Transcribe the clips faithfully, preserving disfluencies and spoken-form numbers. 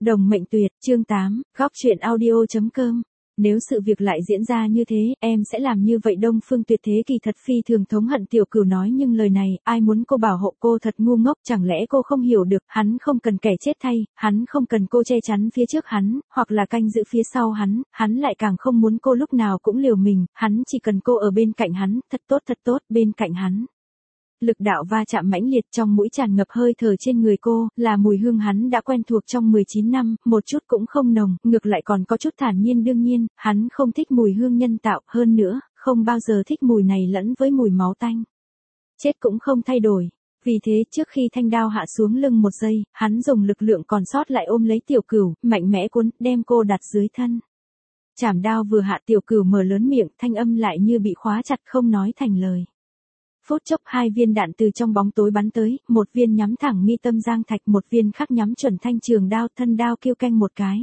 Đồng mệnh tuyệt, chương tám, góc truyện audio chấm com. Nếu sự việc lại diễn ra như thế, em sẽ làm như vậy. Đông Phương Tuyệt thế kỳ thật phi thường thống hận Tiểu Cửu nói nhưng lời này, ai muốn cô bảo hộ cô thật ngu ngốc, chẳng lẽ cô không hiểu được, hắn không cần kẻ chết thay, hắn không cần cô che chắn phía trước hắn, hoặc là canh giữ phía sau hắn, hắn lại càng không muốn cô lúc nào cũng liều mình, hắn chỉ cần cô ở bên cạnh hắn, thật tốt thật tốt, bên cạnh hắn. Lực đạo va chạm mãnh liệt, trong mũi tràn ngập hơi thở trên người cô, là mùi hương hắn đã quen thuộc trong mười chín năm, một chút cũng không nồng, ngược lại còn có chút thản nhiên. Đương nhiên, hắn không thích mùi hương nhân tạo, hơn nữa, không bao giờ thích mùi này lẫn với mùi máu tanh. Chết cũng không thay đổi. Vì thế, trước khi thanh đao hạ xuống lưng một giây, hắn dùng lực lượng còn sót lại ôm lấy Tiểu Cửu, mạnh mẽ cuốn, đem cô đặt dưới thân. Chảm đao vừa hạ, Tiểu Cửu mở lớn miệng, thanh âm lại như bị khóa chặt không nói thành lời. Phút chốc hai viên đạn từ trong bóng tối bắn tới, một viên nhắm thẳng mi tâm Giang Thạch, một viên khác nhắm chuẩn thanh trường đao, thân đao kêu canh một cái.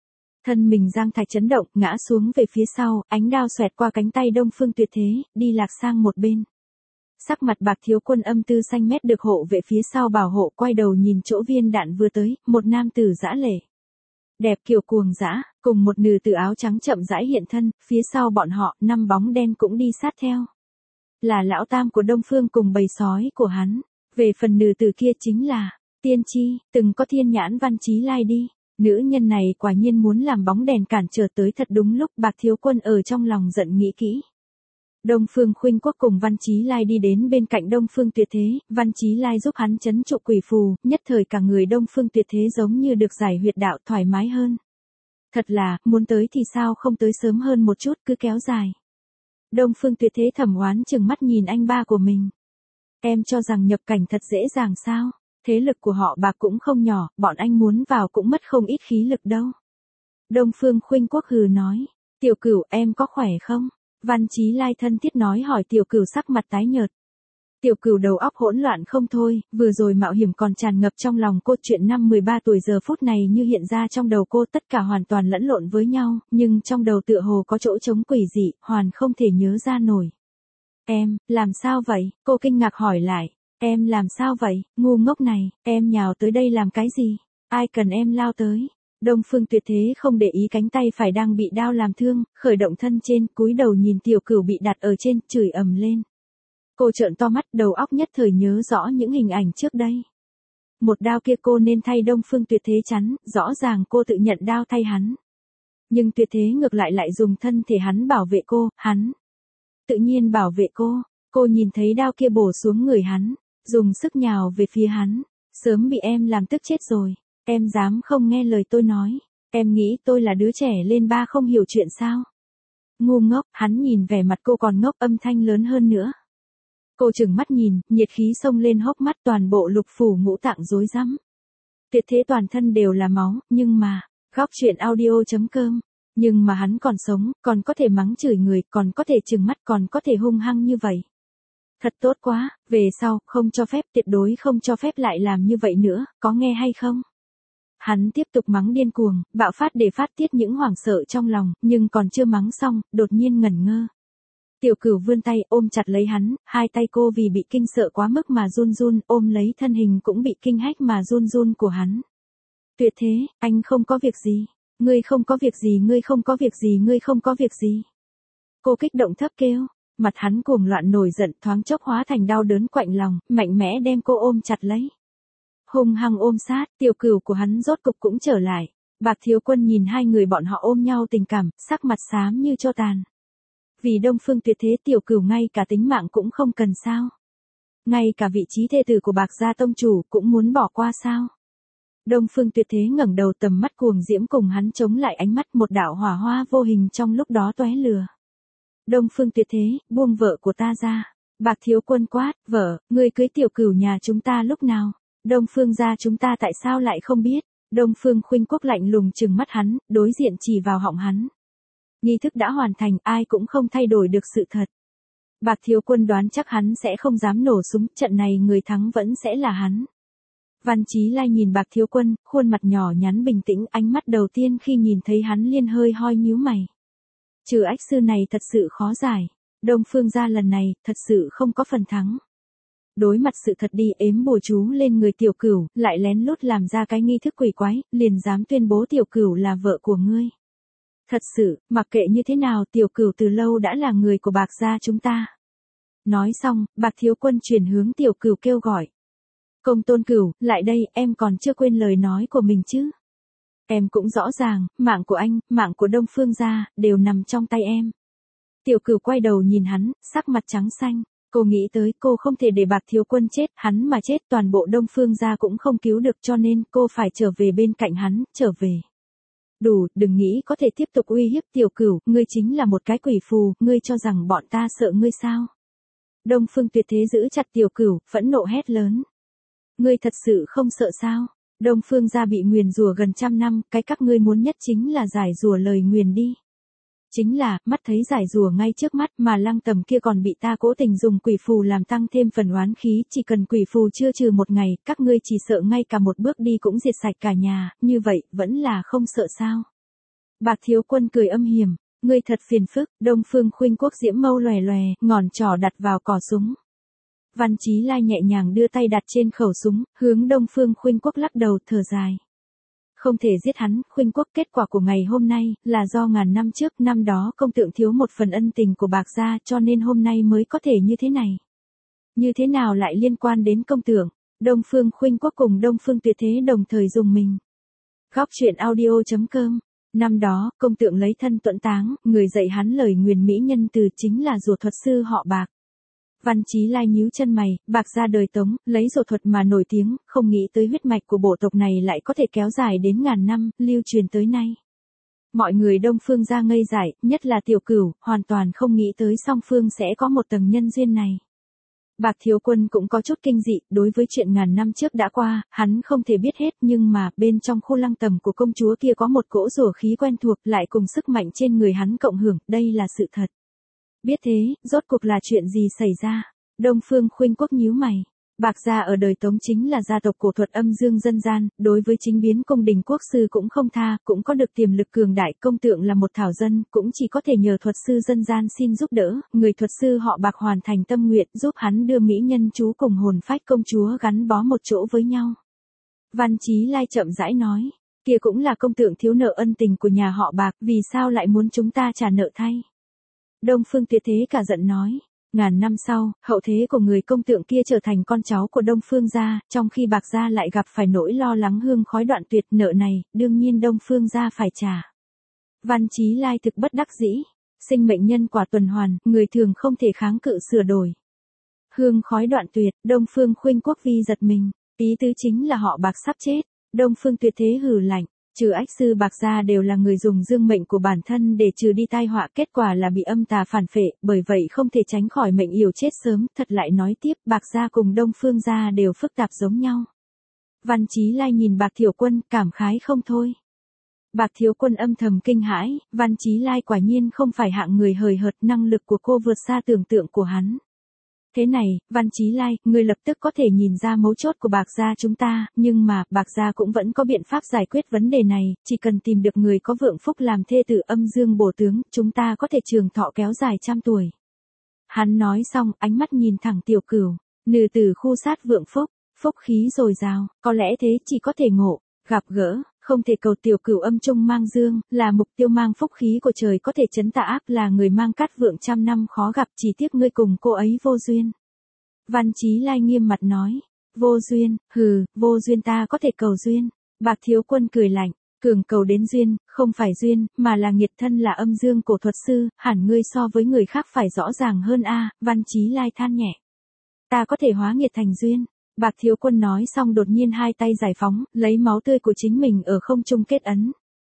Thân mình Giang Thạch chấn động, ngã xuống về phía sau, ánh đao xoẹt qua cánh tay Đông Phương Tuyệt thế, đi lạc sang một bên. Sắc mặt Bạc Thiếu Quân âm tư xanh mét được hộ vệ phía sau bảo hộ, quay đầu nhìn chỗ viên đạn vừa tới, một nam tử dã lệ. Đẹp kiều cuồng dã, cùng một nữ tử áo trắng chậm rãi hiện thân, phía sau bọn họ, năm bóng đen cũng đi sát theo. Là lão tam của Đông Phương cùng bầy sói của hắn. Về phần nữ tử kia chính là Tiên Chi, từng có thiên nhãn Văn Chí Lai đi. Nữ nhân này quả nhiên muốn làm bóng đèn cản trở tới thật đúng lúc. Bạc Thiếu Quân ở trong lòng giận nghĩ kỹ. Đông Phương Khuynh Quốc cùng Văn Chí Lai đi đến bên cạnh Đông Phương Tuyệt thế, Văn Chí Lai giúp hắn trấn trụ quỷ phù, nhất thời cả người Đông Phương Tuyệt thế giống như được giải huyệt đạo thoải mái hơn. Thật là, muốn tới thì sao không tới sớm hơn một chút, cứ kéo dài. Đông Phương Tuyệt thế thầm oán chừng mắt nhìn anh ba của mình. Em cho rằng nhập cảnh thật dễ dàng sao? Thế lực của họ Bạc cũng không nhỏ, bọn anh muốn vào cũng mất không ít khí lực đâu. Đông Phương Khuynh Quốc hừ nói. Tiểu Cửu em có khỏe không? Văn Chí Lai thân thiết nói hỏi. Tiểu Cửu sắc mặt tái nhợt. Tiểu Cửu đầu óc hỗn loạn không thôi, vừa rồi mạo hiểm còn tràn ngập trong lòng cô, chuyện năm mười ba tuổi giờ phút này như hiện ra trong đầu cô, tất cả hoàn toàn lẫn lộn với nhau, nhưng trong đầu tựa hồ có chỗ trống quỷ dị, hoàn không thể nhớ ra nổi. Em, làm sao vậy? Cô kinh ngạc hỏi lại. Em làm sao vậy? Ngu ngốc này, em nhào tới đây làm cái gì? Ai cần em lao tới? Đông Phương Tuyệt thế không để ý cánh tay phải đang bị đao làm thương, khởi động thân trên, cúi đầu nhìn Tiểu Cửu bị đặt ở trên, chửi ầm lên. Cô trợn to mắt, đầu óc nhất thời nhớ rõ những hình ảnh trước đây. Một đao kia cô nên thay Đông Phương Tuyệt thế chắn, rõ ràng cô tự nhận đao thay hắn. Nhưng Tuyệt thế ngược lại lại dùng thân thể hắn bảo vệ cô, hắn tự nhiên bảo vệ cô. Cô nhìn thấy đao kia bổ xuống người hắn, dùng sức nhào về phía hắn. Sớm bị em làm tức chết rồi, em dám không nghe lời tôi nói. Em nghĩ tôi là đứa trẻ lên ba không hiểu chuyện sao? Ngu ngốc, hắn nhìn vẻ mặt cô còn ngốc, âm thanh lớn hơn nữa. Cô trừng mắt nhìn, nhiệt khí xông lên hốc mắt, toàn bộ lục phủ ngũ tạng rối rắm. Tuyệt thế toàn thân đều là máu, nhưng mà, góc truyện audio chấm com, nhưng mà hắn còn sống, còn có thể mắng chửi người, còn có thể trừng mắt, còn có thể hung hăng như vậy. Thật tốt quá, về sau, không cho phép, tuyệt đối không cho phép lại làm như vậy nữa, có nghe hay không? Hắn tiếp tục mắng điên cuồng, bạo phát để phát tiết những hoảng sợ trong lòng, nhưng còn chưa mắng xong, đột nhiên ngẩn ngơ. Tiểu Cửu vươn tay ôm chặt lấy hắn, hai tay cô vì bị kinh sợ quá mức mà run run, ôm lấy thân hình cũng bị kinh hách mà run run của hắn. Tuyệt thế, anh không có việc gì, ngươi không có việc gì, ngươi không có việc gì, ngươi không có việc gì. Cô kích động thấp kêu, mặt hắn cuồng loạn nổi giận, thoáng chốc hóa thành đau đớn quạnh lòng, mạnh mẽ đem cô ôm chặt lấy. Hung hăng ôm sát, Tiểu Cửu của hắn rốt cục cũng trở lại. Bạc Thiếu Quân nhìn hai người bọn họ ôm nhau tình cảm, sắc mặt xám như tro tàn. Vì Đông Phương Tuyệt thế Tiểu Cửu ngay cả tính mạng cũng không cần sao? Ngay cả vị trí thê tử của Bạc gia tông chủ cũng muốn bỏ qua sao? Đông Phương Tuyệt thế ngẩng đầu, tầm mắt cuồng diễm cùng hắn chống lại ánh mắt, một đạo hỏa hoa vô hình trong lúc đó tóe lửa. Đông Phương Tuyệt thế, buông vợ của ta ra. Bạc Thiếu Quân quát, vợ, ngươi cưới Tiểu Cửu nhà chúng ta lúc nào? Đông Phương gia chúng ta tại sao lại không biết? Đông Phương Khuynh Quốc lạnh lùng trừng mắt hắn, đối diện chỉ vào họng hắn. Nghi thức đã hoàn thành, ai cũng không thay đổi được sự thật. Bạc Thiếu Quân đoán chắc hắn sẽ không dám nổ súng, trận này người thắng vẫn sẽ là hắn. Văn Chí Lai nhìn Bạc Thiếu Quân, khuôn mặt nhỏ nhắn bình tĩnh, ánh mắt đầu tiên khi nhìn thấy hắn liền hơi hoi nhíu mày. Trừ ách sư này thật sự khó giải, Đông Phương gia lần này thật sự không có phần thắng. đối mặt sự thật đi ếm bùa chú lên người Tiểu Cửu, lại lén lút làm ra cái nghi thức quỷ quái, liền dám tuyên bố Tiểu Cửu là vợ của ngươi. Thật sự, mặc kệ như thế nào Tiểu Cửu từ lâu đã là người của Bạc gia chúng ta. Nói xong, Bạc Thiếu Quân chuyển hướng Tiểu Cửu kêu gọi. Công Tôn Cửu, lại đây, em còn chưa quên lời nói của mình chứ. Em cũng rõ ràng, mạng của anh, mạng của Đông Phương gia, đều nằm trong tay em. Tiểu Cửu quay đầu nhìn hắn, sắc mặt trắng xanh. Cô nghĩ tới cô không thể để Bạc Thiếu Quân chết, hắn mà chết toàn bộ Đông Phương gia cũng không cứu được cho nên cô phải trở về bên cạnh hắn, trở về. Đủ, đừng nghĩ có thể tiếp tục uy hiếp Tiểu Cửu, ngươi chính là một cái quỷ phù, ngươi cho rằng bọn ta sợ ngươi sao? Đông Phương Tuyệt Thế giữ chặt Tiểu Cửu, phẫn nộ hét lớn. Ngươi thật sự không sợ sao? Đông Phương gia bị nguyền rủa gần trăm năm, cái các ngươi muốn nhất chính là giải rủa lời nguyền đi. Chính là, mắt thấy giải rùa ngay trước mắt mà Lăng Tầm kia còn bị ta cố tình dùng quỷ phù làm tăng thêm phần oán khí, chỉ cần quỷ phù chưa trừ một ngày, các ngươi chỉ sợ ngay cả một bước đi cũng diệt sạch cả nhà, như vậy, vẫn là không sợ sao. Bạc Thiếu Quân cười âm hiểm, ngươi thật phiền phức, Đông Phương Khuynh Quốc diễm mâu lòe lòe, ngón trỏ đặt vào cò súng. Văn Chí Lai nhẹ nhàng đưa tay đặt trên khẩu súng, hướng Đông Phương Khuynh Quốc lắc đầu thở dài. Không thể giết hắn, Khuynh Quốc kết quả của ngày hôm nay, là do ngàn năm trước, năm đó công tượng thiếu một phần ân tình của Bạc gia cho nên hôm nay mới có thể như thế này. Như thế nào lại liên quan đến công tượng? Đông Phương Khuynh Quốc cùng Đông Phương Tuyệt Thế đồng thời dùng mình. Góc truyện audio chấm com. Năm đó, công tượng lấy thân tuẫn táng, người dạy hắn lời nguyền mỹ nhân từ chính là rùa thuật sư họ Bạc. Văn Chí Lai nhíu chân mày, Bạc gia đời Tống, lấy rùa thuật mà nổi tiếng, không nghĩ tới huyết mạch của bộ tộc này lại có thể kéo dài đến ngàn năm, lưu truyền tới nay. Mọi người Đông Phương gia ngây dại, nhất là Tiểu Cửu, hoàn toàn không nghĩ tới song phương sẽ có một tầng nhân duyên này. Bạc Thiếu Quân cũng có chút kinh dị, đối với chuyện ngàn năm trước đã qua, hắn không thể biết hết nhưng mà bên trong khu Lăng Tầm của công chúa kia có một cỗ rùa khí quen thuộc lại cùng sức mạnh trên người hắn cộng hưởng, đây là sự thật. Biết thế, rốt cuộc là chuyện gì xảy ra? Đông Phương Khuynh Quốc nhíu mày. Bạc gia ở đời Tống chính là gia tộc cổ thuật âm dương dân gian, đối với chính biến cung đình quốc sư cũng không tha, cũng có được tiềm lực cường đại, công tượng là một thảo dân, cũng chỉ có thể nhờ thuật sư dân gian xin giúp đỡ, người thuật sư họ Bạc hoàn thành tâm nguyện giúp hắn đưa mỹ nhân chú cùng hồn phách công chúa gắn bó một chỗ với nhau. Văn Chí Lai chậm rãi nói, kia cũng là công tượng thiếu nợ ân tình của nhà họ Bạc, vì sao lại muốn chúng ta trả nợ thay? Đông Phương Tuyệt Thế cả giận nói, ngàn năm sau, hậu thế của người công tượng kia trở thành con cháu của Đông Phương gia, trong khi Bạc gia lại gặp phải nỗi lo lắng hương khói đoạn tuyệt, nợ này, đương nhiên Đông Phương gia phải trả. Văn Chí Lai thực bất đắc dĩ, sinh mệnh nhân quả tuần hoàn, người thường không thể kháng cự sửa đổi. Hương khói đoạn tuyệt, Đông Phương Khuynh Quốc vi giật mình, ý tứ chính là họ Bạc sắp chết. Đông Phương Tuyệt Thế hừ lạnh. Trừ ách sư Bạc gia đều là người dùng dương mệnh của bản thân để trừ đi tai họa, kết quả là bị âm tà phản phệ, bởi vậy không thể tránh khỏi mệnh yểu chết sớm, thật lại nói tiếp, Bạc gia cùng Đông Phương gia đều phức tạp giống nhau. Văn Chí Lai nhìn Bạc Thiếu Quân, cảm khái không thôi. Bạc Thiếu Quân âm thầm kinh hãi, Văn Chí Lai quả nhiên không phải hạng người hời hợt, năng lực của cô vượt xa tưởng tượng của hắn. Thế này, Văn Chí Lai, ngươi lập tức có thể nhìn ra mấu chốt của Bạc gia chúng ta, nhưng mà, Bạc gia cũng vẫn có biện pháp giải quyết vấn đề này, chỉ cần tìm được người có vượng phúc làm thê tử âm dương bổ tướng, chúng ta có thể trường thọ kéo dài trăm tuổi. Hắn nói xong, ánh mắt nhìn thẳng Tiểu Cửu, nữ tử khu sát vượng phúc, phúc khí dồi dào, có lẽ thế chỉ có thể ngộ, gặp gỡ. Không thể cầu. Tiểu Cửu âm trung mang dương, là mục tiêu mang phúc khí của trời có thể chấn tà ác, là người mang cát vượng trăm năm khó gặp, chỉ tiếc ngươi cùng cô ấy vô duyên. Văn Chí Lai nghiêm mặt nói, vô duyên, hừ, vô duyên ta có thể cầu duyên. Bạc Thiếu Quân cười lạnh, cường cầu đến duyên, không phải duyên, mà là nghiệt thân là âm dương cổ thuật sư, hẳn ngươi so với người khác phải rõ ràng hơn a. Văn Chí Lai than nhẹ, ta có thể hóa nghiệt thành duyên. Bạc Thiếu Quân nói xong đột nhiên hai tay giải phóng, lấy máu tươi của chính mình ở không trung kết ấn.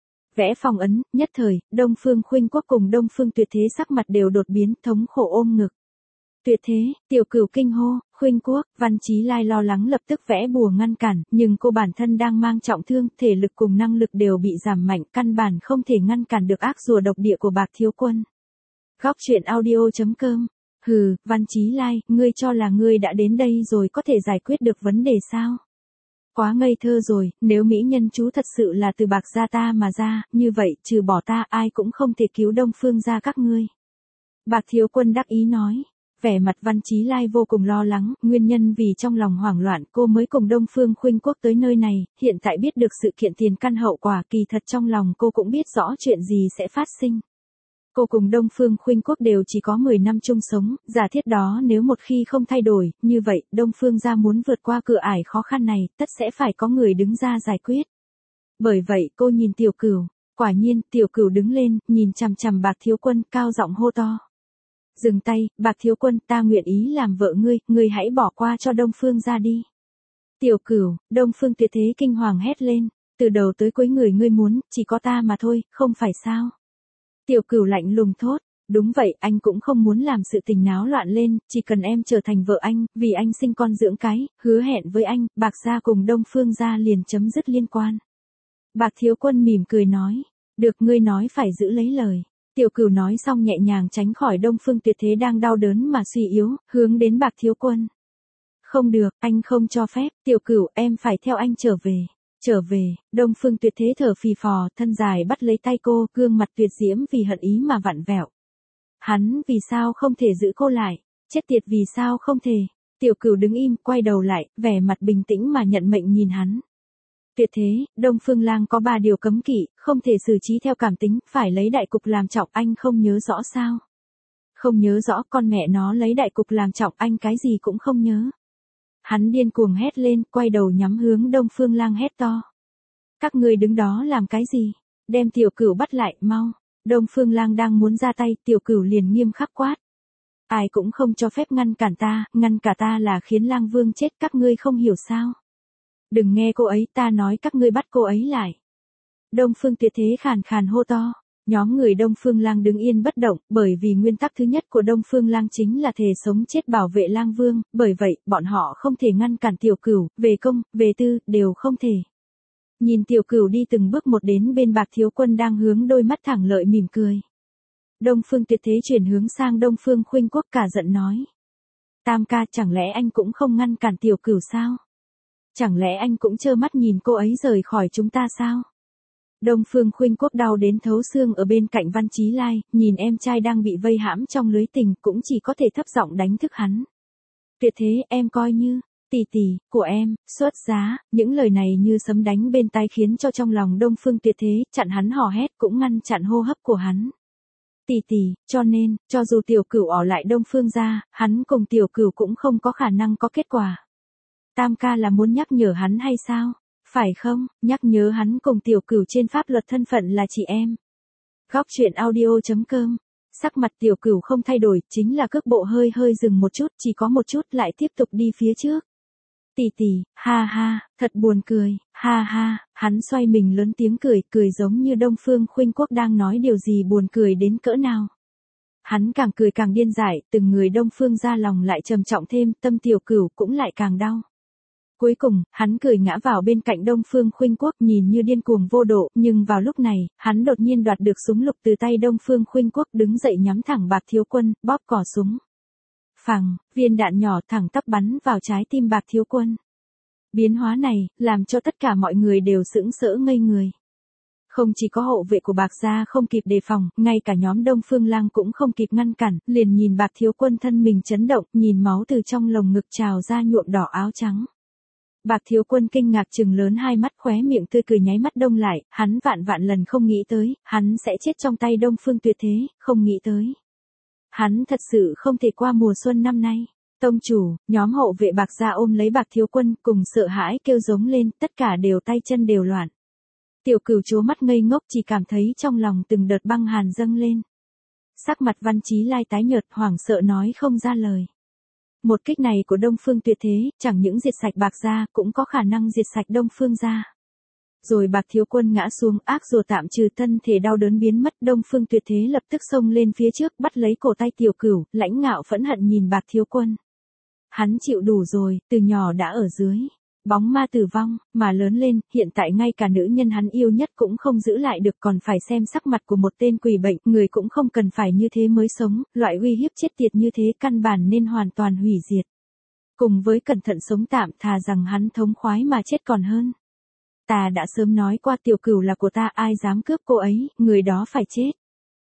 Vẽ phong ấn, nhất thời, Đông Phương Khuynh Quốc cùng Đông Phương Tuyệt Thế sắc mặt đều đột biến, thống khổ ôm ngực. Tuyệt Thế, Tiểu Cửu kinh hô, Khuynh Quốc, Văn Chí Lai lo lắng lập tức vẽ bùa ngăn cản, nhưng cô bản thân đang mang trọng thương, thể lực cùng năng lực đều bị giảm mạnh, căn bản không thể ngăn cản được ác rùa độc địa của Bạc Thiếu Quân. Góc truyện audio chấm com. Hừ, Văn Chí Lai, ngươi cho là ngươi đã đến đây rồi có thể giải quyết được vấn đề sao? Quá ngây thơ rồi, nếu mỹ nhân chú thật sự là từ Bạc gia ta mà ra, như vậy, trừ bỏ ta ai cũng không thể cứu Đông Phương gia các ngươi. Bạc Thiếu Quân đắc ý nói. vẻ mặt Văn Chí Lai vô cùng lo lắng, nguyên nhân vì trong lòng hoảng loạn cô mới cùng Đông Phương Khuynh Quốc tới nơi này, hiện tại biết được sự kiện tiền căn hậu quả kỳ thật trong lòng cô cũng biết rõ chuyện gì sẽ phát sinh. Cô cùng Đông Phương Khuynh Quốc đều chỉ có mười năm chung sống, giả thiết đó nếu một khi không thay đổi, như vậy, Đông Phương gia muốn vượt qua cửa ải khó khăn này, tất sẽ phải có người đứng ra giải quyết. Bởi vậy cô nhìn Tiểu Cửu, quả nhiên, Tiểu Cửu đứng lên, nhìn chằm chằm Bạc Thiếu Quân, cao giọng hô to. Dừng tay, Bạc Thiếu Quân, ta nguyện ý làm vợ ngươi, ngươi hãy bỏ qua cho Đông Phương gia đi. Tiểu Cửu, Đông Phương Tuyệt Thế kinh hoàng hét lên, từ đầu tới cuối người ngươi muốn, chỉ có ta mà thôi, không phải sao? Tiểu Cửu lạnh lùng thốt, đúng vậy, anh cũng không muốn làm sự tình náo loạn lên, chỉ cần em trở thành vợ anh, vì anh sinh con dưỡng cái, hứa hẹn với anh, Bạc gia cùng Đông Phương gia liền chấm dứt liên quan. Bạc Thiếu Quân mỉm cười nói, được, ngươi nói phải giữ lấy lời. Tiểu Cửu nói xong nhẹ nhàng tránh khỏi Đông Phương Tuyệt Thế đang đau đớn mà suy yếu, hướng đến Bạc Thiếu Quân. Không được, anh không cho phép, Tiểu Cửu, em phải theo anh trở về. Trở về, Đông Phương Tuyệt Thế thở phì phò, thân dài bắt lấy tay cô, gương mặt tuyệt diễm vì hận ý mà vặn vẹo. Hắn vì sao không thể giữ cô lại, chết tiệt vì sao không thể. Tiểu Cửu đứng im, quay đầu lại, vẻ mặt bình tĩnh mà nhận mệnh nhìn hắn. Tuyệt Thế, Đông Phương Lang có ba điều cấm kỵ, không thể xử trí theo cảm tính, phải lấy đại cục làm trọng, anh không nhớ rõ sao? Không nhớ rõ, con mẹ nó lấy đại cục làm trọng, anh cái gì cũng không nhớ. Hắn điên cuồng hét lên, quay đầu nhắm hướng Đông Phương Lang hét to. Các ngươi đứng đó làm cái gì? Đem Tiểu Cửu bắt lại, mau. Đông Phương Lang đang muốn ra tay, Tiểu Cửu liền nghiêm khắc quát. Ai cũng không cho phép ngăn cản ta, ngăn cả ta là khiến Lang Vương chết, các ngươi không hiểu sao? Đừng nghe cô ấy, ta nói các ngươi bắt cô ấy lại. Đông Phương Tuyệt Thế khàn khàn hô to. Nhóm người Đông Phương Lang đứng yên bất động, bởi vì nguyên tắc thứ nhất của Đông Phương Lang chính là thề sống chết bảo vệ Lang Vương, bởi vậy, bọn họ không thể ngăn cản Tiểu Cửu, về công, về tư, đều không thể. Nhìn Tiểu Cửu đi từng bước một đến bên Bạc Thiếu Quân đang hướng đôi mắt thẳng lợi mỉm cười. Đông Phương Tuyệt Thế chuyển hướng sang Đông Phương Khuynh Quốc cả giận nói. Tam ca, chẳng lẽ anh cũng không ngăn cản Tiểu Cửu sao? Chẳng lẽ anh cũng trơ mắt nhìn cô ấy rời khỏi chúng ta sao? Đông Phương Khuynh Quốc đau đến thấu xương ở bên cạnh Văn Chí Lai, nhìn em trai đang bị vây hãm trong lưới tình, cũng chỉ có thể thấp giọng đánh thức hắn. Tuyệt Thế, em coi như, tỷ tỷ, của em, xuất giá, những lời này như sấm đánh bên tai khiến cho trong lòng Đông Phương Tuyệt Thế, chặn hắn hò hét cũng ngăn chặn hô hấp của hắn. Tỷ tỷ, cho nên, cho dù Tiểu Cửu ở lại Đông Phương gia, hắn cùng Tiểu Cửu cũng không có khả năng có kết quả. Tam ca là muốn nhắc nhở hắn hay sao? Phải không, nhắc nhớ hắn cùng Tiểu Cửu trên pháp luật thân phận là chị em. Góc truyện audio chấm com. Sắc mặt Tiểu Cửu không thay đổi, chính là cước bộ hơi hơi dừng một chút, chỉ có một chút lại tiếp tục đi phía trước. Tỷ tỷ, ha ha, thật buồn cười, ha ha, hắn xoay mình lớn tiếng cười, cười giống như Đông Phương Khuynh Quốc đang nói điều gì buồn cười đến cỡ nào. Hắn càng cười càng điên dại, từng người Đông Phương ra lòng lại trầm trọng thêm, tâm Tiểu Cửu cũng lại càng đau. Cuối cùng, hắn cười ngã vào bên cạnh Đông Phương Khuynh Quốc nhìn như điên cuồng vô độ, nhưng vào lúc này, hắn đột nhiên đoạt được súng lục từ tay Đông Phương Khuynh Quốc đứng dậy nhắm thẳng Bạc Thiếu Quân, bóp cò súng. Phằng, viên đạn nhỏ thẳng tắp bắn vào trái tim Bạc Thiếu Quân. Biến hóa này, làm cho tất cả mọi người đều sững sỡ ngây người. Không chỉ có hộ vệ của Bạc gia không kịp đề phòng, ngay cả nhóm Đông Phương Lang cũng không kịp ngăn cản, liền nhìn Bạc Thiếu Quân thân mình chấn động, nhìn máu từ trong lồng ngực trào ra nhuộm đỏ áo trắng. Bạc Thiếu Quân kinh ngạc trừng lớn hai mắt, khóe miệng tươi cười nháy mắt đông lại, hắn vạn vạn lần không nghĩ tới, hắn sẽ chết trong tay Đông Phương Tuyệt Thế, không nghĩ tới. Hắn thật sự không thể qua mùa xuân năm nay. Tông chủ, nhóm hộ vệ Bạc gia ôm lấy Bạc Thiếu Quân, cùng sợ hãi kêu giống lên, tất cả đều tay chân đều loạn. Tiểu Cửu trố mắt ngây ngốc, chỉ cảm thấy trong lòng từng đợt băng hàn dâng lên. Sắc mặt Văn Chí Lai tái nhợt, hoảng sợ nói không ra lời. Một kích này của Đông Phương Tuyệt Thế, chẳng những diệt sạch Bạc gia, cũng có khả năng diệt sạch Đông Phương gia. Rồi Bạc Thiếu Quân ngã xuống, ác rùa tạm trừ, thân thể đau đớn biến mất, Đông Phương Tuyệt Thế lập tức xông lên phía trước, bắt lấy cổ tay Tiểu Cửu, lãnh ngạo phẫn hận nhìn Bạc Thiếu Quân. Hắn chịu đủ rồi, từ nhỏ đã ở dưới bóng ma tử vong, mà lớn lên, hiện tại ngay cả nữ nhân hắn yêu nhất cũng không giữ lại được, còn phải xem sắc mặt của một tên quỷ bệnh, người cũng không cần phải như thế mới sống, loại uy hiếp chết tiệt như thế căn bản nên hoàn toàn hủy diệt. Cùng với cẩn thận sống tạm, thà rằng hắn thống khoái mà chết còn hơn. Ta đã sớm nói qua Tiểu Cửu là của ta, ai dám cướp cô ấy, người đó phải chết.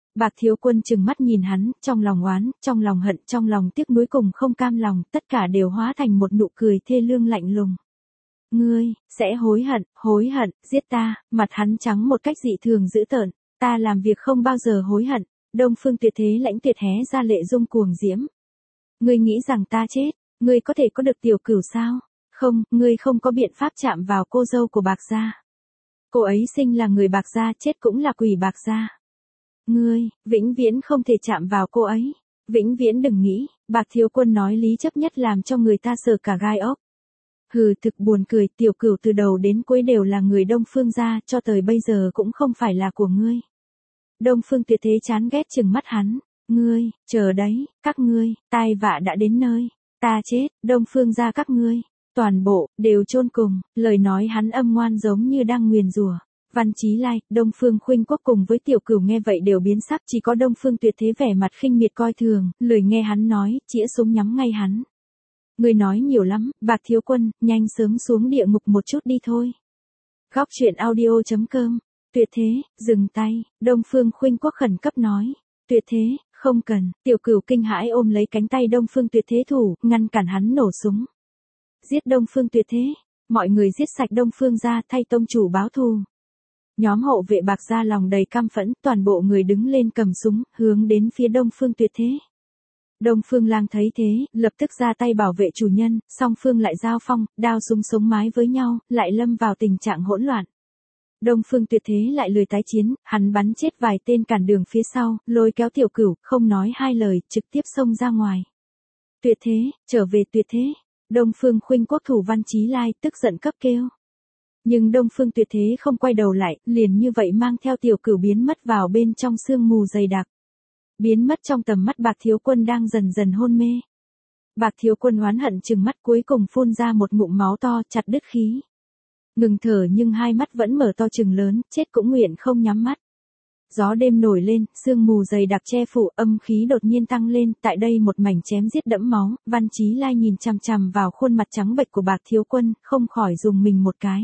Bạc Thiếu Quân trừng mắt nhìn hắn, trong lòng oán, trong lòng hận, trong lòng tiếc nuối cùng không cam lòng, tất cả đều hóa thành một nụ cười thê lương lạnh lùng. Ngươi, sẽ hối hận, hối hận, giết ta, mặt hắn trắng một cách dị thường dữ tợn, ta làm việc không bao giờ hối hận, Đông Phương Tuyệt Thế lãnh tuyệt hé ra lệ dung cuồng diễm. Ngươi nghĩ rằng ta chết, ngươi có thể có được tiểu cửu sao? Không, ngươi không có biện pháp chạm vào cô dâu của Bạc gia. Cô ấy sinh là người Bạc gia, chết cũng là quỷ Bạc gia. Ngươi, vĩnh viễn không thể chạm vào cô ấy. Vĩnh viễn đừng nghĩ, Bạc Thiếu Quân nói lý chấp nhất làm cho người ta sờ cả gai ốc. Hừ, thực buồn cười, tiểu cửu từ đầu đến cuối đều là người Đông Phương gia, cho tới bây giờ cũng không phải là của ngươi. Đông Phương Tuyệt Thế chán ghét chừng mắt hắn. Ngươi, chờ đấy, các ngươi, tai vạ đã đến nơi. Ta chết, Đông Phương gia các ngươi. Toàn bộ, đều chôn cùng, lời nói hắn âm ngoan giống như đang nguyền rủa. Văn Chí Lai, Đông Phương Khuynh Quốc cùng với tiểu cửu nghe vậy đều biến sắc, chỉ có Đông Phương Tuyệt Thế vẻ mặt khinh miệt coi thường, lười nghe hắn nói, chĩa súng nhắm ngay hắn. Ngươi nói nhiều lắm, Bạc Thiếu Quân, nhanh sớm xuống địa ngục một chút đi thôi. Góc truyện audio chấm com. Tuyệt Thế, dừng tay, Đông Phương Khuynh Quốc khẩn cấp nói. Tuyệt Thế, không cần, tiểu cửu kinh hãi ôm lấy cánh tay Đông Phương Tuyệt Thế thủ, ngăn cản hắn nổ súng. Giết Đông Phương Tuyệt Thế, mọi người giết sạch Đông Phương gia thay tông chủ báo thù. Nhóm hộ vệ Bạc gia lòng đầy căm phẫn, toàn bộ người đứng lên cầm súng, hướng đến phía Đông Phương Tuyệt Thế. Đông Phương Lang thấy thế, lập tức ra tay bảo vệ chủ nhân, song phương lại giao phong, đao súng sống mái với nhau, lại lâm vào tình trạng hỗn loạn. Đông Phương Tuyệt Thế lại lười tái chiến, hắn bắn chết vài tên cản đường phía sau, lôi kéo tiểu cửu, không nói hai lời, trực tiếp xông ra ngoài. Tuyệt Thế, trở về Tuyệt Thế. Đông Phương Khuynh Quốc thủ Văn Chí Lai tức giận cấp kêu. Nhưng Đông Phương Tuyệt Thế không quay đầu lại, liền như vậy mang theo tiểu cửu biến mất vào bên trong sương mù dày đặc. Biến mất trong tầm mắt Bạc Thiếu Quân đang dần dần hôn mê. Bạc Thiếu Quân oán hận trừng mắt cuối cùng phun ra một ngụm máu to, chặt đứt khí. Ngừng thở nhưng hai mắt vẫn mở to trừng lớn, chết cũng nguyện không nhắm mắt. Gió đêm nổi lên, sương mù dày đặc che phủ, âm khí đột nhiên tăng lên, tại đây một mảnh chém giết đẫm máu, Văn Chí Lai nhìn chằm chằm vào khuôn mặt trắng bệch của Bạc Thiếu Quân, không khỏi dùng mình một cái.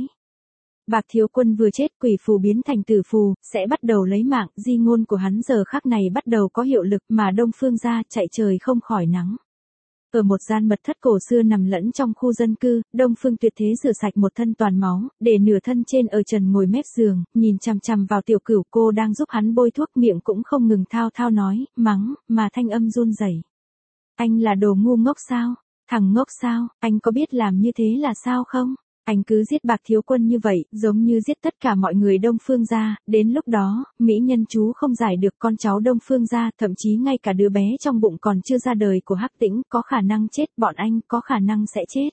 Bạc Thiếu Quân vừa chết, quỷ phù biến thành tử phù, sẽ bắt đầu lấy mạng, di ngôn của hắn giờ khắc này bắt đầu có hiệu lực, mà Đông Phương gia chạy trời không khỏi nắng. Ở một gian mật thất cổ xưa nằm lẫn trong khu dân cư, Đông Phương Tuyệt Thế rửa sạch một thân toàn máu, để nửa thân trên ở trần ngồi mép giường, nhìn chằm chằm vào tiểu cửu, cô đang giúp hắn bôi thuốc, miệng cũng không ngừng thao thao nói, mắng, mà thanh âm run rẩy. Anh là đồ ngu ngốc sao? Thằng ngốc sao? Anh có biết làm như thế là sao không? Anh cứ giết Bạc Thiếu Quân như vậy, giống như giết tất cả mọi người Đông Phương gia, đến lúc đó, mỹ nhân chú không giải được con cháu Đông Phương gia, thậm chí ngay cả đứa bé trong bụng còn chưa ra đời của Hắc Tĩnh, có khả năng chết, bọn anh có khả năng sẽ chết.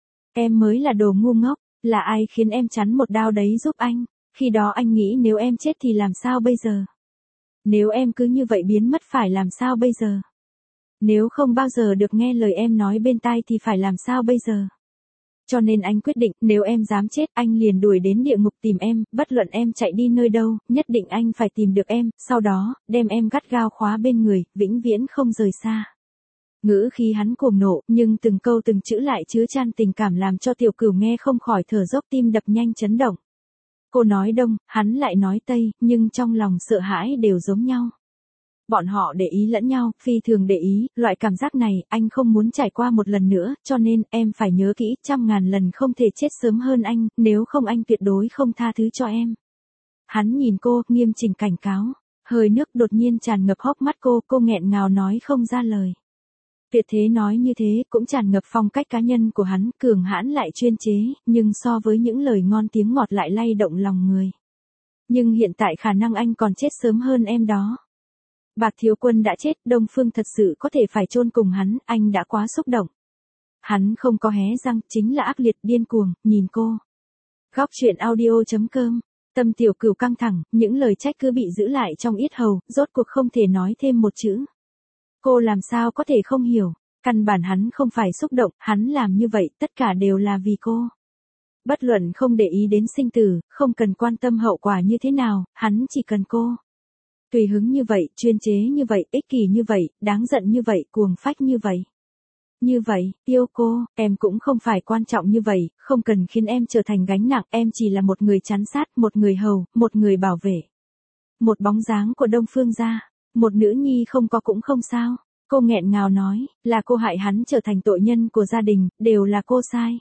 Em mới là đồ ngu ngốc, là ai khiến em chắn một đao đấy giúp anh, khi đó anh nghĩ nếu em chết thì làm sao bây giờ? Nếu em cứ như vậy biến mất phải làm sao bây giờ? Nếu không bao giờ được nghe lời em nói bên tai thì phải làm sao bây giờ? Cho nên anh quyết định, nếu em dám chết, anh liền đuổi đến địa ngục tìm em, bất luận em chạy đi nơi đâu, nhất định anh phải tìm được em, sau đó, đem em gắt gao khóa bên người, vĩnh viễn không rời xa. Ngữ khí hắn cuồng nộ, nhưng từng câu từng chữ lại chứa chan tình cảm làm cho tiểu cửu nghe không khỏi thở dốc, tim đập nhanh chấn động. Cô nói đông, hắn lại nói tây, nhưng trong lòng sợ hãi đều giống nhau. Bọn họ để ý lẫn nhau, phi thường để ý, loại cảm giác này, anh không muốn trải qua một lần nữa, cho nên, em phải nhớ kỹ, trăm ngàn lần không thể chết sớm hơn anh, nếu không anh tuyệt đối không tha thứ cho em. Hắn nhìn cô, nghiêm chỉnh cảnh cáo, hơi nước đột nhiên tràn ngập hốc mắt cô, cô nghẹn ngào nói không ra lời. Tuyệt Thế nói như thế, cũng tràn ngập phong cách cá nhân của hắn, cường hãn lại chuyên chế, nhưng so với những lời ngon tiếng ngọt lại lay động lòng người. Nhưng hiện tại khả năng anh còn chết sớm hơn em đó. Bạc Thiếu Quân đã chết, Đông Phương thật sự có thể phải chôn cùng hắn, anh đã quá xúc động. Hắn không có hé răng, chính là ác liệt điên cuồng, nhìn cô. Góc truyện audio chấm com, tâm tiểu cửu căng thẳng, những lời trách cứ bị giữ lại trong yết hầu, rốt cuộc không thể nói thêm một chữ. Cô làm sao có thể không hiểu, căn bản hắn không phải xúc động, hắn làm như vậy, tất cả đều là vì cô. Bất luận không để ý đến sinh tử, không cần quan tâm hậu quả như thế nào, hắn chỉ cần cô. Tùy hứng như vậy, chuyên chế như vậy, ích kỷ như vậy, đáng giận như vậy, cuồng phách như vậy. Như vậy, yêu cô, em cũng không phải quan trọng như vậy, không cần khiến em trở thành gánh nặng, em chỉ là một người chán sát, một người hầu, một người bảo vệ. Một bóng dáng của Đông Phương gia. Một nữ nhi không có cũng không sao. Cô nghẹn ngào nói, là cô hại hắn trở thành tội nhân của gia đình, đều là cô sai.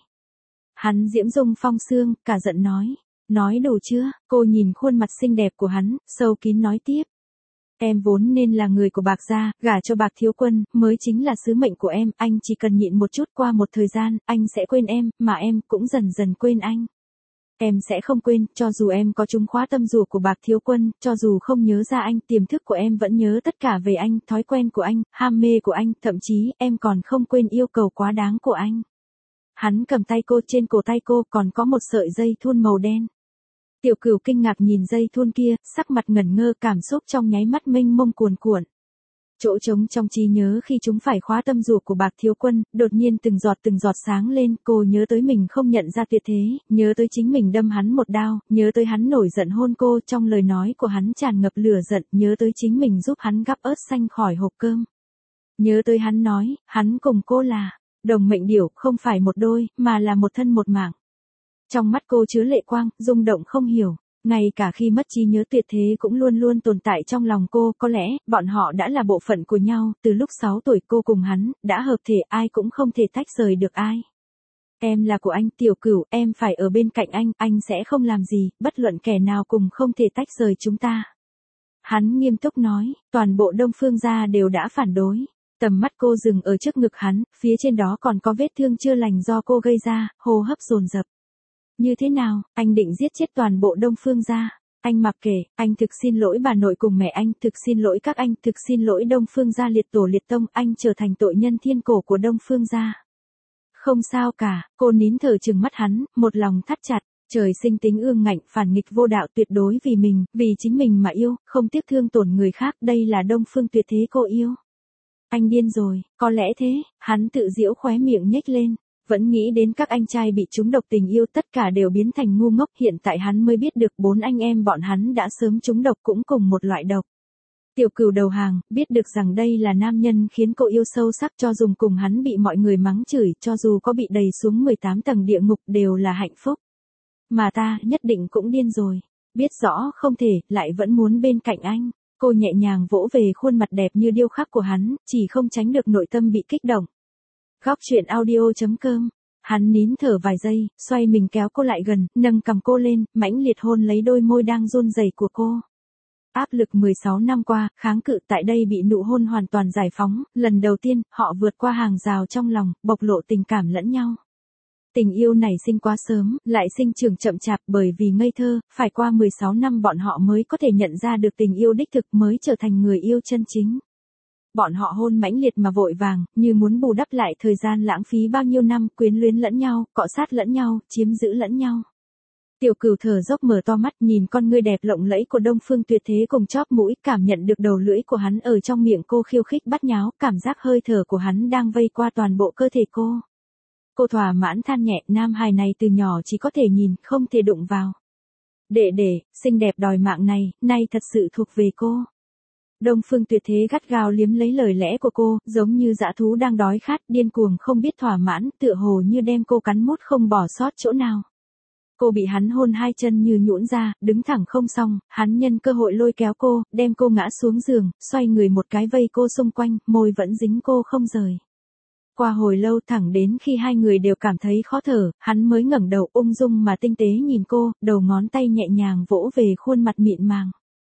Hắn diễm dung phong sương, cả giận nói. Nói đủ chưa? Cô nhìn khuôn mặt xinh đẹp của hắn, sâu kín nói tiếp. Em vốn nên là người của Bạc gia, gả cho Bạc thiếu quân, mới chính là sứ mệnh của em, anh chỉ cần nhịn một chút, qua một thời gian, anh sẽ quên em, mà em cũng dần dần quên anh. Em sẽ không quên, cho dù em có trúng khóa tâm rùa của Bạc thiếu quân, cho dù không nhớ ra anh, tiềm thức của em vẫn nhớ tất cả về anh, thói quen của anh, ham mê của anh, thậm chí, em còn không quên yêu cầu quá đáng của anh. Hắn cầm tay cô, trên cổ tay cô còn có một sợi dây thun màu đen. Tiểu Cửu kinh ngạc nhìn dây thun kia, sắc mặt ngẩn ngơ, cảm xúc trong nháy mắt mênh mông cuồn cuộn. Chỗ trống trong trí nhớ khi chúng phải khóa tâm rùa của Bạc thiếu quân, đột nhiên từng giọt từng giọt sáng lên, cô nhớ tới mình không nhận ra tuyệt thế, nhớ tới chính mình đâm hắn một đao, nhớ tới hắn nổi giận hôn cô, trong lời nói của hắn tràn ngập lửa giận, nhớ tới chính mình giúp hắn gắp ớt xanh khỏi hộp cơm. Nhớ tới hắn nói, hắn cùng cô là đồng mệnh điểu, không phải một đôi, mà là một thân một mạng. Trong mắt cô chứa lệ quang, rung động không hiểu. Ngay cả khi mất trí nhớ tuyệt thế cũng luôn luôn tồn tại trong lòng cô, có lẽ, bọn họ đã là bộ phận của nhau, từ lúc sáu tuổi cô cùng hắn, đã hợp thể, ai cũng không thể tách rời được ai. Em là của anh, Tiểu Cửu, em phải ở bên cạnh anh, anh sẽ không làm gì, bất luận kẻ nào cùng không thể tách rời chúng ta. Hắn nghiêm túc nói, toàn bộ Đông Phương gia đều đã phản đối. Tầm mắt cô dừng ở trước ngực hắn, phía trên đó còn có vết thương chưa lành do cô gây ra, hô hấp dồn dập. Như thế nào, anh định giết chết toàn bộ Đông Phương gia? Anh mặc kệ, anh thực xin lỗi bà nội cùng mẹ anh, thực xin lỗi các anh, thực xin lỗi Đông Phương gia liệt tổ liệt tông, anh trở thành tội nhân thiên cổ của Đông Phương gia. Không sao cả, cô nín thở trừng mắt hắn, một lòng thắt chặt, trời sinh tính ương ngạnh, phản nghịch vô đạo tuyệt đối vì mình, vì chính mình mà yêu, không tiếc thương tổn người khác, đây là Đông Phương tuyệt thế cô yêu. Anh điên rồi, có lẽ thế, hắn tự giễu khóe miệng nhếch lên. Vẫn nghĩ đến các anh trai bị trúng độc tình yêu tất cả đều biến thành ngu ngốc, hiện tại hắn mới biết được bốn anh em bọn hắn đã sớm trúng độc cũng cùng một loại độc. Tiểu Cửu đầu hàng, biết được rằng đây là nam nhân khiến cô yêu sâu sắc, cho dù cùng hắn bị mọi người mắng chửi, cho dù có bị đày xuống mười tám tầng địa ngục đều là hạnh phúc. Mà ta, nhất định cũng điên rồi. Biết rõ không thể, lại vẫn muốn bên cạnh anh. Cô nhẹ nhàng vỗ về khuôn mặt đẹp như điêu khắc của hắn, chỉ không tránh được nội tâm bị kích động. Góc truyện audio chấm com. Hắn nín thở vài giây, xoay mình kéo cô lại gần, nâng cầm cô lên, mãnh liệt hôn lấy đôi môi đang run rẩy của cô. Áp lực mười sáu năm qua, kháng cự tại đây bị nụ hôn hoàn toàn giải phóng, lần đầu tiên, họ vượt qua hàng rào trong lòng, bộc lộ tình cảm lẫn nhau. Tình yêu này sinh quá sớm, lại sinh trưởng chậm chạp bởi vì ngây thơ, phải qua mười sáu năm bọn họ mới có thể nhận ra được tình yêu đích thực, mới trở thành người yêu chân chính. Bọn họ hôn mãnh liệt mà vội vàng, như muốn bù đắp lại thời gian lãng phí bao nhiêu năm, quyến luyến lẫn nhau, cọ sát lẫn nhau, chiếm giữ lẫn nhau. Tiểu Cửu thở dốc mở to mắt, nhìn con ngươi đẹp lộng lẫy của Đông Phương tuyệt thế cùng chóp mũi, cảm nhận được đầu lưỡi của hắn ở trong miệng cô khiêu khích bắt nháo, cảm giác hơi thở của hắn đang vây qua toàn bộ cơ thể cô. Cô thỏa mãn than nhẹ, nam hài này từ nhỏ chỉ có thể nhìn, không thể đụng vào. Đệ đệ, xinh đẹp đòi mạng này, nay thật sự thuộc về cô. Đông Phương tuyệt thế gắt gao liếm lấy lời lẽ của cô, giống như dã thú đang đói khát, điên cuồng không biết thỏa mãn, tựa hồ như đem cô cắn mút không bỏ sót chỗ nào. Cô bị hắn hôn hai chân như nhũn ra, đứng thẳng không xong, hắn nhân cơ hội lôi kéo cô, đem cô ngã xuống giường, xoay người một cái vây cô xung quanh, môi vẫn dính cô không rời. Qua hồi lâu thẳng đến khi hai người đều cảm thấy khó thở, hắn mới ngẩng đầu ung dung mà tinh tế nhìn cô, đầu ngón tay nhẹ nhàng vỗ về khuôn mặt mịn màng.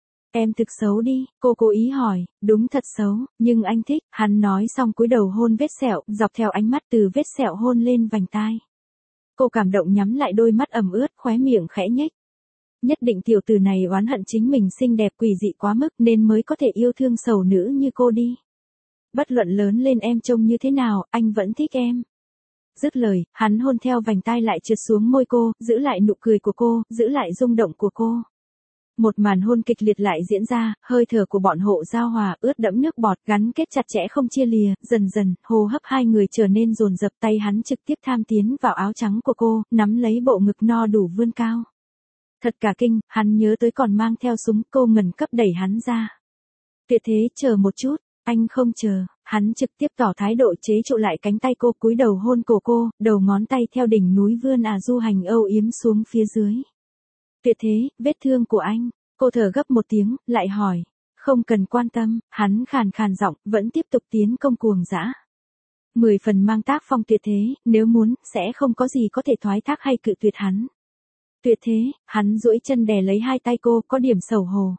Em thực xấu đi, cô cố ý hỏi, đúng thật xấu, nhưng anh thích, hắn nói xong cúi đầu hôn vết sẹo, dọc theo ánh mắt từ vết sẹo hôn lên vành tai. Cô cảm động nhắm lại đôi mắt ẩm ướt, khóe miệng khẽ nhếch. Nhất định tiểu tử này oán hận chính mình xinh đẹp quỷ dị quá mức nên mới có thể yêu thương sầu nữ như cô đi. Bất luận lớn lên em trông như thế nào, anh vẫn thích em. Dứt lời, hắn hôn theo vành tai lại trượt xuống môi cô, giữ lại nụ cười của cô, giữ lại rung động của cô. Một màn hôn kịch liệt lại diễn ra, hơi thở của bọn hộ giao hòa, ướt đẫm nước bọt, gắn kết chặt chẽ không chia lìa, dần dần, hô hấp hai người trở nên dồn dập, tay hắn trực tiếp tham tiến vào áo trắng của cô, nắm lấy bộ ngực no đủ vươn cao. Thật cả kinh, hắn nhớ tới còn mang theo súng, cô ngần cấp đẩy hắn ra. Tuyệt thế, chờ một chút, anh không chờ, hắn trực tiếp tỏ thái độ chế trụ lại cánh tay cô, cúi đầu hôn cổ cô, đầu ngón tay theo đỉnh núi vươn à du hành âu yếm xuống phía dưới. Tuyệt thế, vết thương của anh, cô thở gấp một tiếng, lại hỏi. Không cần quan tâm, hắn khàn khàn giọng, vẫn tiếp tục tiến công cuồng dã. Mười phần mang tác phong tuyệt thế, nếu muốn, sẽ không có gì có thể thoái thác hay cự tuyệt hắn. Tuyệt thế, hắn duỗi chân đè lấy hai tay cô, có điểm xấu hổ.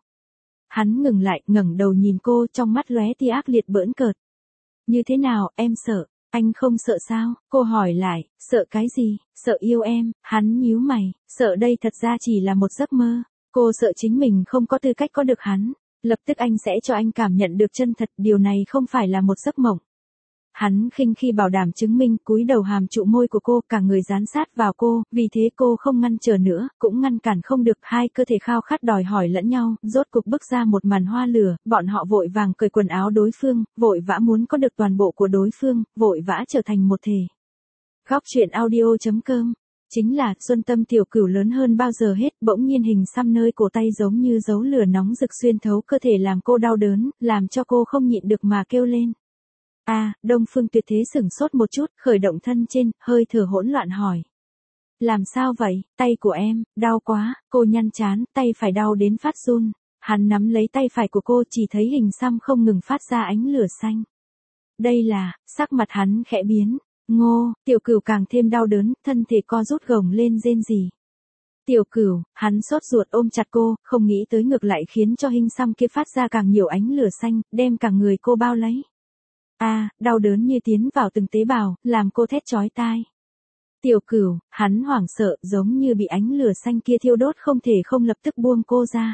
Hắn ngừng lại, ngẩng đầu nhìn cô, trong mắt lóe tia ác liệt bỡn cợt. Như thế nào, em sợ? Anh không sợ sao? Cô hỏi lại, sợ cái gì? Sợ yêu em. Hắn nhíu mày, sợ đây thật ra chỉ là một giấc mơ. Cô sợ chính mình không có tư cách có được hắn. Lập tức anh sẽ cho anh cảm nhận được chân thật, điều này không phải là một giấc mộng. Hắn khinh khi bảo đảm chứng minh, cúi đầu hàm trụ môi của cô, cả người dán sát vào cô, vì thế cô không ngăn trở nữa, cũng ngăn cản không được, hai cơ thể khao khát đòi hỏi lẫn nhau, rốt cục bứt ra một màn hoa lửa, bọn họ vội vàng cởi quần áo đối phương, vội vã muốn có được toàn bộ của đối phương, vội vã trở thành một thể. Góc truyện audio chấm com. Chính là, Xuân Tâm tiểu cửu lớn hơn bao giờ hết, bỗng nhiên hình xăm nơi cổ tay giống như dấu lửa nóng rực xuyên thấu cơ thể làm cô đau đớn, làm cho cô không nhịn được mà kêu lên. A, à, Đông Phương Tuyệt Thế sửng sốt một chút, khởi động thân trên, hơi thở hỗn loạn hỏi. Làm sao vậy, tay của em, đau quá, cô nhăn trán, tay phải đau đến phát run. Hắn nắm lấy tay phải của cô, chỉ thấy hình xăm không ngừng phát ra ánh lửa xanh. Đây là, sắc mặt hắn khẽ biến. Ngô, tiểu cửu càng thêm đau đớn, thân thể co rút gồng lên rên rỉ. Tiểu cửu, hắn sốt ruột ôm chặt cô, không nghĩ tới ngược lại khiến cho hình xăm kia phát ra càng nhiều ánh lửa xanh, đem cả người cô bao lấy. A, à, đau đớn như tiến vào từng tế bào, làm cô thét chói tai. Tiểu cửu, hắn hoảng sợ, giống như bị ánh lửa xanh kia thiêu đốt không thể không lập tức buông cô ra.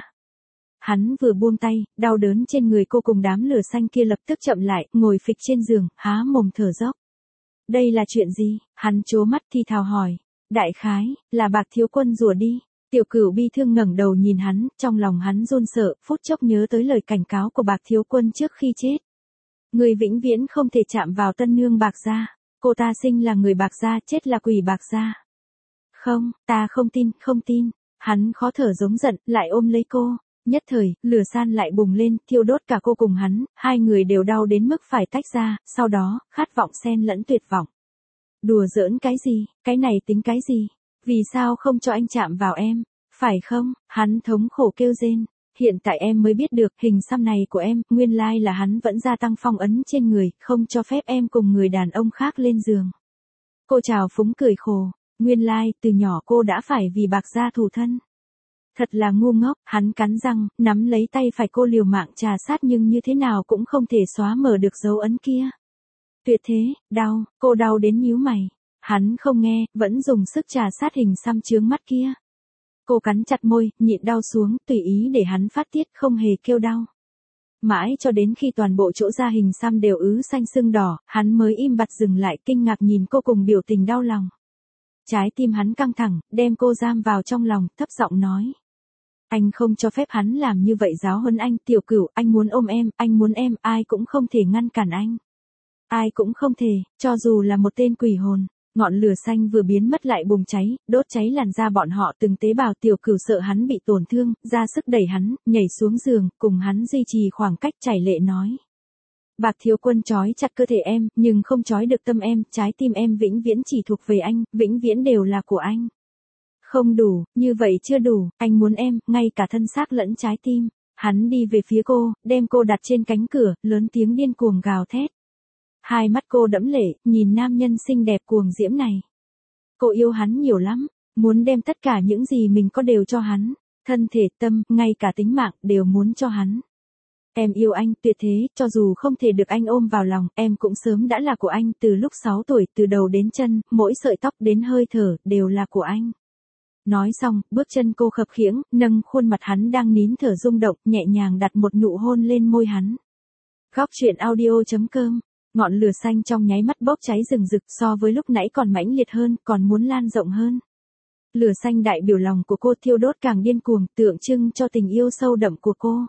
Hắn vừa buông tay, đau đớn trên người cô cùng đám lửa xanh kia lập tức chậm lại, ngồi phịch trên giường, há mồm thở dốc. Đây là chuyện gì? Hắn trố mắt thì thào hỏi. Đại khái, là Bạc Thiếu Quân rủa đi. Tiểu cửu bi thương ngẩng đầu nhìn hắn, trong lòng hắn run sợ, phút chốc nhớ tới lời cảnh cáo của Bạc Thiếu Quân trước khi chết. Người vĩnh viễn không thể chạm vào tân nương Bạc gia. Cô ta sinh là người Bạc gia, chết là quỷ Bạc gia. Không, ta không tin, không tin. Hắn khó thở giống giận, lại ôm lấy cô. Nhất thời, lửa san lại bùng lên, thiêu đốt cả cô cùng hắn, hai người đều đau đến mức phải tách ra, sau đó, khát vọng xen lẫn tuyệt vọng. Đùa giỡn cái gì, cái này tính cái gì? Vì sao không cho anh chạm vào em? Phải không? Hắn thống khổ kêu rên. Hiện tại em mới biết được, hình xăm này của em, nguyên lai là hắn vẫn gia tăng phong ấn trên người, không cho phép em cùng người đàn ông khác lên giường. Cô trào phúng cười khổ. Nguyên lai, từ nhỏ cô đã phải vì Bạc gia thù thân. Thật là ngu ngốc, hắn cắn răng, nắm lấy tay phải cô liều mạng trà sát nhưng như thế nào cũng không thể xóa mở được dấu ấn kia. Tuyệt thế, đau, cô đau đến nhíu mày. Hắn không nghe, vẫn dùng sức trà sát hình xăm chướng mắt kia. Cô cắn chặt môi, nhịn đau xuống, tùy ý để hắn phát tiết, không hề kêu đau. Mãi cho đến khi toàn bộ chỗ da hình xăm đều ứ xanh sưng đỏ, hắn mới im bặt dừng lại kinh ngạc nhìn cô cùng biểu tình đau lòng. Trái tim hắn căng thẳng, đem cô giam vào trong lòng, thấp giọng nói. Anh không cho phép hắn làm như vậy giáo huấn anh, tiểu cửu, anh muốn ôm em, anh muốn em, ai cũng không thể ngăn cản anh. Ai cũng không thể, cho dù là một tên quỷ hồn. Ngọn lửa xanh vừa biến mất lại bùng cháy, đốt cháy làn da bọn họ từng tế bào. Tiểu cửu sợ hắn bị tổn thương, ra sức đẩy hắn, nhảy xuống giường, cùng hắn duy trì khoảng cách chảy lệ nói. Bạc Thiếu Quân trói chặt cơ thể em, nhưng không trói được tâm em, trái tim em vĩnh viễn chỉ thuộc về anh, vĩnh viễn đều là của anh. Không đủ, như vậy chưa đủ, anh muốn em, ngay cả thân xác lẫn trái tim. Hắn đi về phía cô, đem cô đặt trên cánh cửa, lớn tiếng điên cuồng gào thét. Hai mắt cô đẫm lệ, nhìn nam nhân xinh đẹp cuồng diễm này. Cô yêu hắn nhiều lắm, muốn đem tất cả những gì mình có đều cho hắn. Thân thể, tâm, ngay cả tính mạng, đều muốn cho hắn. Em yêu anh, tuyệt thế, cho dù không thể được anh ôm vào lòng, em cũng sớm đã là của anh, từ lúc sáu tuổi, từ đầu đến chân, mỗi sợi tóc đến hơi thở, đều là của anh. Nói xong, bước chân cô khập khiễng, nâng khuôn mặt hắn đang nín thở rung động, nhẹ nhàng đặt một nụ hôn lên môi hắn. Góc truyện audio chấm com. Ngọn lửa xanh trong nháy mắt bốc cháy rừng rực, so với lúc nãy còn mãnh liệt hơn, còn muốn lan rộng hơn. Lửa xanh đại biểu lòng của cô thiêu đốt càng điên cuồng, tượng trưng cho tình yêu sâu đậm của cô.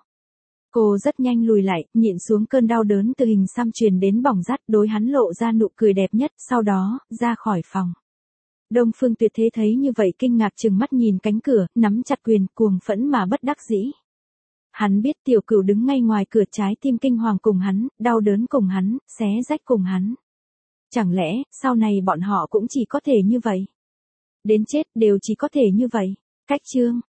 Cô rất nhanh lùi lại, nhịn xuống cơn đau đớn từ hình xăm truyền đến bỏng rát, đối hắn lộ ra nụ cười đẹp nhất, sau đó, ra khỏi phòng. Đông Phương Tuyệt Thế thấy như vậy kinh ngạc trừng mắt nhìn cánh cửa, nắm chặt quyền, cuồng phẫn mà bất đắc dĩ. Hắn biết tiểu cửu đứng ngay ngoài cửa, trái tim kinh hoàng cùng hắn, đau đớn cùng hắn, xé rách cùng hắn. Chẳng lẽ, sau này bọn họ cũng chỉ có thể như vậy? Đến chết đều chỉ có thể như vậy. Cách chương.